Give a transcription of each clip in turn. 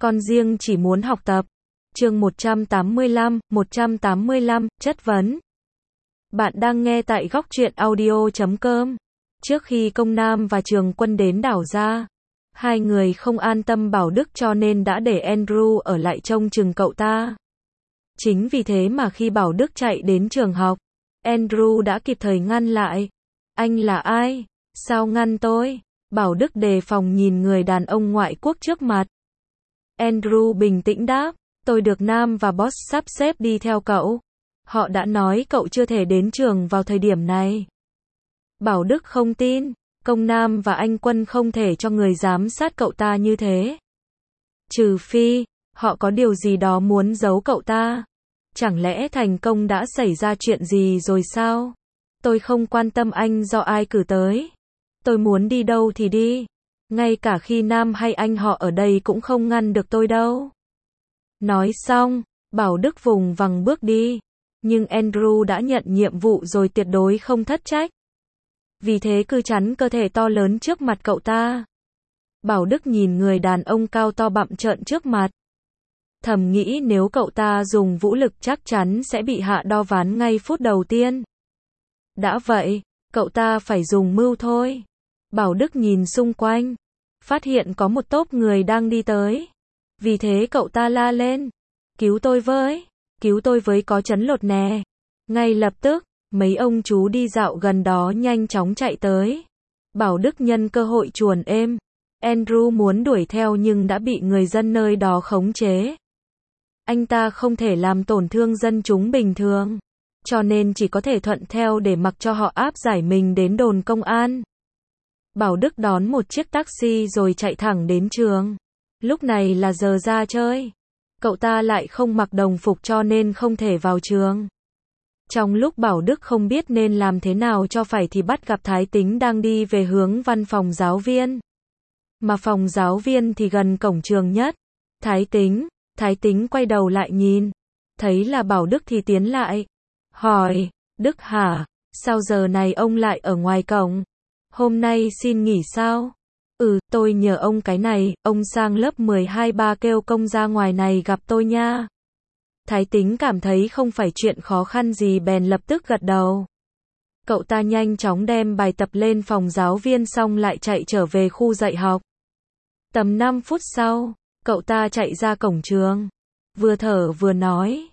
con riêng chỉ muốn học tập. Chương 185, chất vấn. Bạn đang nghe tại góc truyện audio.com. Trước khi Công Nam và Trường Quân đến đảo ra, hai người không an tâm Bảo Đức cho nên đã để Andrew ở lại trông chừng cậu ta. Chính vì thế mà khi Bảo Đức chạy đến trường học, Andrew đã kịp thời ngăn lại. Anh là ai? Sao ngăn tôi? Bảo Đức đề phòng nhìn người đàn ông ngoại quốc trước mặt. Andrew bình tĩnh đáp, tôi được Nam và Boss sắp xếp đi theo cậu. Họ đã nói cậu chưa thể đến trường vào thời điểm này. Bảo Đức không tin, Công Nam và anh Quân không thể cho người giám sát cậu ta như thế. Trừ phi, họ có điều gì đó muốn giấu cậu ta. Chẳng lẽ Thành Công đã xảy ra chuyện gì rồi sao? Tôi không quan tâm anh do ai cử tới. Tôi muốn đi đâu thì đi. Ngay cả khi Nam hay anh họ ở đây cũng không ngăn được tôi đâu. Nói xong, Bảo Đức vùng vằng bước đi. Nhưng Andrew đã nhận nhiệm vụ rồi tuyệt đối không thất trách. Vì thế cứ chắn cơ thể to lớn trước mặt cậu ta. Bảo Đức nhìn người đàn ông cao to bặm trợn trước mặt. Thầm nghĩ nếu cậu ta dùng vũ lực chắc chắn sẽ bị hạ đo ván ngay phút đầu tiên. Đã vậy, cậu ta phải dùng mưu thôi. Bảo Đức nhìn xung quanh, phát hiện có một tốp người đang đi tới. Vì thế cậu ta la lên, cứu tôi với có chấn lột nè. Ngay lập tức, mấy ông chú đi dạo gần đó nhanh chóng chạy tới. Bảo Đức nhân cơ hội chuồn êm. Andrew muốn đuổi theo nhưng đã bị người dân nơi đó khống chế. Anh ta không thể làm tổn thương dân chúng bình thường, cho nên chỉ có thể thuận theo để mặc cho họ áp giải mình đến đồn công an. Bảo Đức đón một chiếc taxi rồi chạy thẳng đến trường. Lúc này là giờ ra chơi. Cậu ta lại không mặc đồng phục cho nên không thể vào trường. Trong lúc Bảo Đức không biết nên làm thế nào cho phải thì bắt gặp Thái Tính đang đi về hướng văn phòng giáo viên. Mà phòng giáo viên thì gần cổng trường nhất. Thái Tính quay đầu lại nhìn. Thấy là Bảo Đức thì tiến lại. Hỏi, Đức hả? Sao giờ này ông lại ở ngoài cổng? Hôm nay xin nghỉ sao? Tôi nhờ ông cái này, ông sang lớp 12 ba kêu Công ra ngoài này gặp tôi nha. Thái Tính cảm thấy không phải chuyện khó khăn gì bèn lập tức gật đầu. Cậu ta nhanh chóng đem bài tập lên phòng giáo viên xong lại chạy trở về khu dạy học. Tầm 5 phút sau, cậu ta chạy ra cổng trường. Vừa thở vừa nói,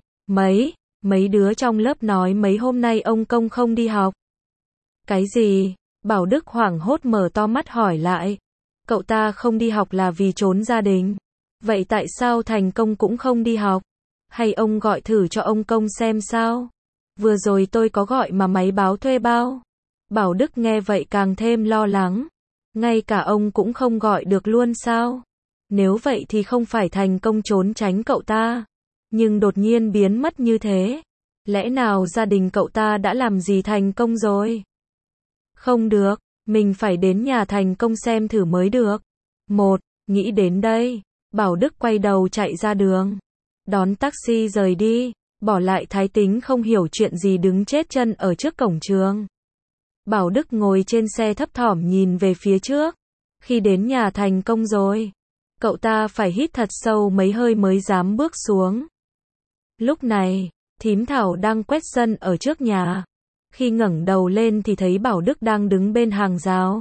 mấy đứa trong lớp nói mấy hôm nay ông Công không đi học. Cái gì? Bảo Đức hoảng hốt mở to mắt hỏi lại. Cậu ta không đi học là vì trốn gia đình. Vậy tại sao Thành Công cũng không đi học? Hay ông gọi thử cho ông Công xem sao? Vừa rồi tôi có gọi mà máy báo thuê bao. Bảo Đức nghe vậy càng thêm lo lắng. Ngay cả ông cũng không gọi được luôn sao? Nếu vậy thì không phải Thành Công trốn tránh cậu ta, nhưng đột nhiên biến mất như thế. Lẽ nào gia đình cậu ta đã làm gì Thành Công rồi? Không được, mình phải đến nhà Thành Công xem thử mới được. Nghĩ đến đây, Bảo Đức quay đầu chạy ra đường. Đón taxi rời đi, bỏ lại Thái Tính không hiểu chuyện gì đứng chết chân ở trước cổng trường. Bảo Đức ngồi trên xe thấp thỏm nhìn về phía trước. Khi đến nhà Thành Công rồi, cậu ta phải hít thật sâu mấy hơi mới dám bước xuống. Lúc này, thím Thảo đang quét sân ở trước nhà. Khi ngẩng đầu lên thì thấy Bảo Đức đang đứng bên hàng rào.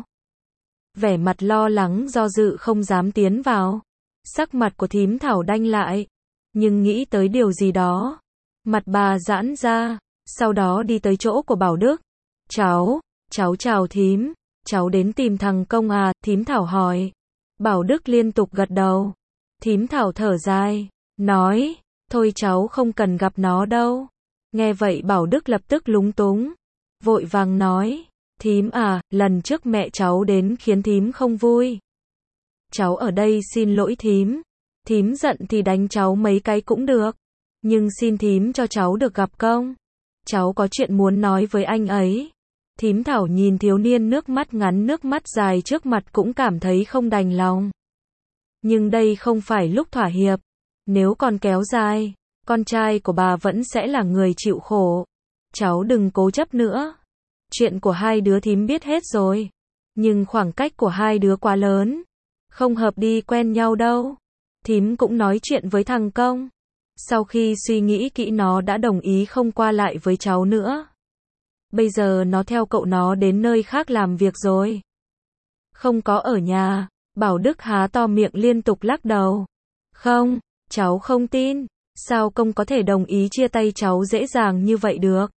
Vẻ mặt lo lắng do dự không dám tiến vào. Sắc mặt của thím Thảo đanh lại. Nhưng nghĩ tới điều gì đó. Mặt bà giãn ra. Sau đó đi tới chỗ của Bảo Đức. Cháu chào thím. Cháu đến tìm thằng Công à? Thím Thảo hỏi. Bảo Đức liên tục gật đầu. Thím Thảo thở dài. Nói. Thôi cháu không cần gặp nó đâu. Nghe vậy Bảo Đức lập tức lúng túng. Vội vàng nói. Thím à, lần trước mẹ cháu đến khiến thím không vui. Cháu ở đây xin lỗi thím. Thím giận thì đánh cháu mấy cái cũng được. Nhưng xin thím cho cháu được gặp Công. Cháu có chuyện muốn nói với anh ấy. Thím Thảo nhìn thiếu niên nước mắt ngắn nước mắt dài trước mặt cũng cảm thấy không đành lòng. Nhưng đây không phải lúc thỏa hiệp. Nếu còn kéo dài, con trai của bà vẫn sẽ là người chịu khổ. Cháu đừng cố chấp nữa. Chuyện của hai đứa thím biết hết rồi. Nhưng khoảng cách của hai đứa quá lớn. Không hợp đi quen nhau đâu. Thím cũng nói chuyện với thằng Công. Sau khi suy nghĩ kỹ nó đã đồng ý không qua lại với cháu nữa. Bây giờ nó theo cậu nó đến nơi khác làm việc rồi. Không có ở nhà. Bảo Đức há to miệng liên tục lắc đầu. Không, cháu không tin. Sao Công có thể đồng ý chia tay cháu dễ dàng như vậy được?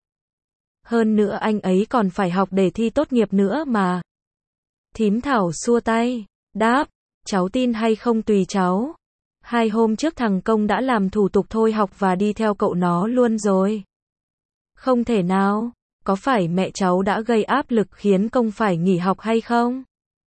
Hơn nữa anh ấy còn phải học để thi tốt nghiệp nữa mà. Thím Thảo xua tay, đáp, cháu tin hay không tùy cháu. 2 hôm trước thằng Công đã làm thủ tục thôi học và đi theo cậu nó luôn rồi. Không thể nào, có phải mẹ cháu đã gây áp lực khiến Công phải nghỉ học hay không?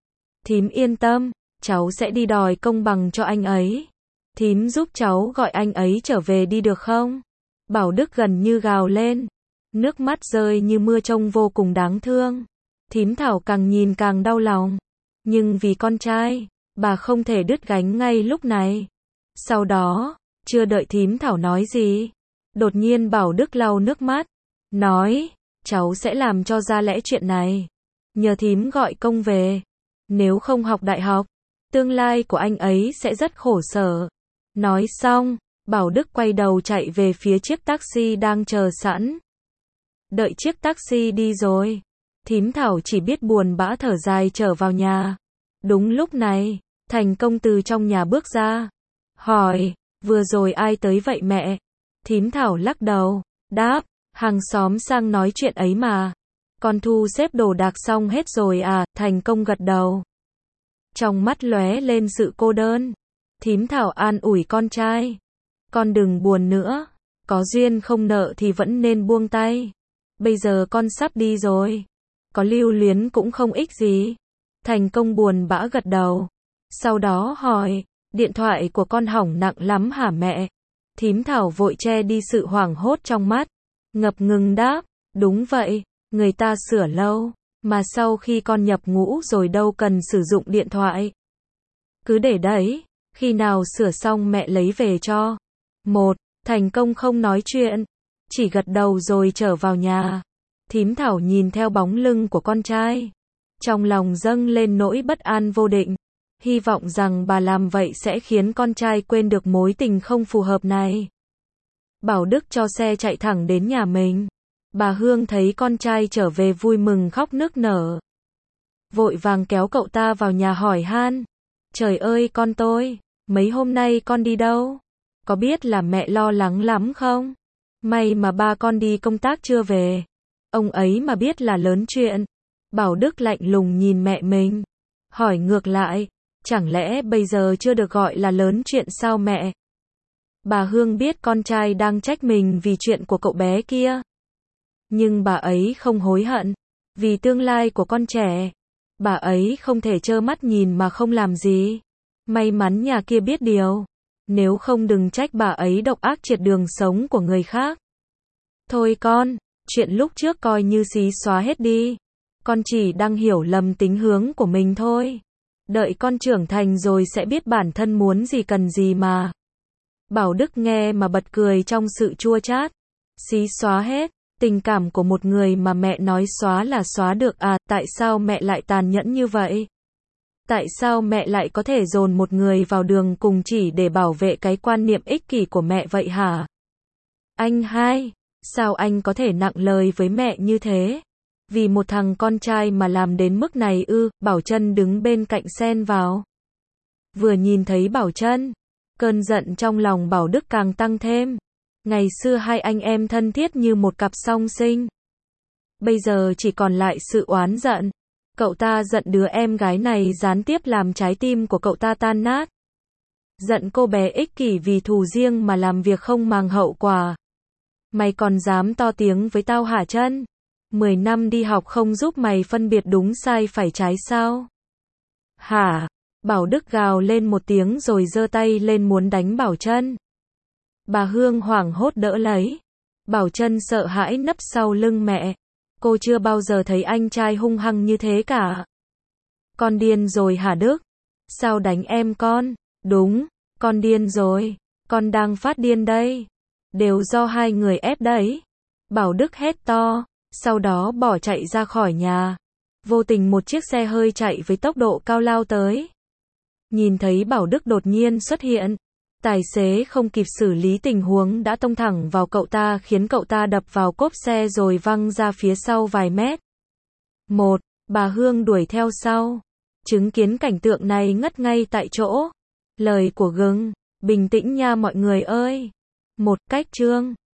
Thím yên tâm, cháu sẽ đi đòi công bằng cho anh ấy. Thím giúp cháu gọi anh ấy trở về đi được không? Bảo Đức gần như gào lên. Nước mắt rơi như mưa trông vô cùng đáng thương. Thím Thảo càng nhìn càng đau lòng. Nhưng vì con trai, bà không thể đứt gánh ngay lúc này. Sau đó, chưa đợi thím Thảo nói gì, đột nhiên Bảo Đức lau nước mắt, nói, cháu sẽ làm cho ra lẽ chuyện này. Nhờ thím gọi Công về. Nếu không học đại học, tương lai của anh ấy sẽ rất khổ sở. Nói xong, Bảo Đức quay đầu chạy về phía chiếc taxi đang chờ sẵn. Đợi chiếc taxi đi rồi, thím Thảo chỉ biết buồn bã thở dài trở vào nhà. Đúng lúc này, Thành Công từ trong nhà bước ra. Hỏi, vừa rồi ai tới vậy mẹ? Thím Thảo lắc đầu, đáp, hàng xóm sang nói chuyện ấy mà. Con thu xếp đồ đạc xong hết rồi à? Thành Công gật đầu. Trong mắt lóe lên sự cô đơn. Thím Thảo an ủi con trai. Con đừng buồn nữa. Có duyên không nợ thì vẫn nên buông tay. Bây giờ con sắp đi rồi. Có lưu luyến cũng không ích gì. Thành Công buồn bã gật đầu. Sau đó hỏi, điện thoại của con hỏng nặng lắm hả mẹ? Thím Thảo vội che đi sự hoảng hốt trong mắt. Ngập ngừng đáp, đúng vậy, người ta sửa lâu. Mà sau khi con nhập ngũ rồi đâu cần sử dụng điện thoại. Cứ để đấy, khi nào sửa xong mẹ lấy về cho. Thành Công không nói chuyện, chỉ gật đầu rồi trở vào nhà. Thím Thảo nhìn theo bóng lưng của con trai. Trong lòng dâng lên nỗi bất an vô định. Hy vọng rằng bà làm vậy sẽ khiến con trai quên được mối tình không phù hợp này. Bảo Đức cho xe chạy thẳng đến nhà mình. Bà Hương thấy con trai trở về vui mừng khóc nức nở. Vội vàng kéo cậu ta vào nhà hỏi han. Trời ơi con tôi, mấy hôm nay con đi đâu? Có biết là mẹ lo lắng lắm không? May mà ba con đi công tác chưa về. Ông ấy mà biết là lớn chuyện. Bảo Đức lạnh lùng nhìn mẹ mình. Hỏi ngược lại, chẳng lẽ bây giờ chưa được gọi là lớn chuyện sao mẹ? Bà Hương biết con trai đang trách mình vì chuyện của cậu bé kia. Nhưng bà ấy không hối hận. Vì tương lai của con trẻ, bà ấy không thể trơ mắt nhìn mà không làm gì. May mắn nhà kia biết điều. Nếu không đừng trách bà ấy độc ác triệt đường sống của người khác. Thôi con, chuyện lúc trước coi như xí xóa hết đi. Con chỉ đang hiểu lầm tính hướng của mình thôi. Đợi con trưởng thành rồi sẽ biết bản thân muốn gì cần gì mà. Bảo Đức nghe mà bật cười trong sự chua chát. Xí xóa hết, tình cảm của một người mà mẹ nói xóa là xóa được à? Tại sao mẹ lại tàn nhẫn như vậy? Tại sao mẹ lại có thể dồn một người vào đường cùng chỉ để bảo vệ cái quan niệm ích kỷ của mẹ vậy hả? Anh hai, sao anh có thể nặng lời với mẹ như thế? Vì một thằng con trai mà làm đến mức này ư? Bảo Trân đứng bên cạnh xen vào. Vừa nhìn thấy Bảo Trân, cơn giận trong lòng Bảo Đức càng tăng thêm. Ngày xưa hai anh em thân thiết như một cặp song sinh. Bây giờ chỉ còn lại sự oán giận. Cậu ta giận đứa em gái này gián tiếp làm trái tim của cậu ta tan nát. Giận cô bé ích kỷ vì thù riêng mà làm việc không màng hậu quả. Mày còn dám to tiếng với tao hả Trân? 10 năm đi học không giúp mày phân biệt đúng sai phải trái sao? Hả? Bảo Đức gào lên một tiếng rồi giơ tay lên muốn đánh Bảo Trân. Bà Hương hoảng hốt đỡ lấy. Bảo Trân sợ hãi nấp sau lưng mẹ. Cô chưa bao giờ thấy anh trai hung hăng như thế cả. Con điên rồi hả Đức? Sao đánh em con? Đúng, con điên rồi. Con đang phát điên đây. Đều do hai người ép đấy. Bảo Đức hét to, sau đó bỏ chạy ra khỏi nhà. Vô tình một chiếc xe hơi chạy với tốc độ cao lao tới. Nhìn thấy Bảo Đức đột nhiên xuất hiện, Tài xế không kịp xử lý tình huống đã tông thẳng vào cậu ta khiến cậu ta đập vào cốp xe rồi văng ra phía sau vài mét. Bà Hương đuổi theo sau. Chứng kiến cảnh tượng này ngất ngay tại chỗ. Lời của Gừng, bình tĩnh nha mọi người ơi. Cách Trương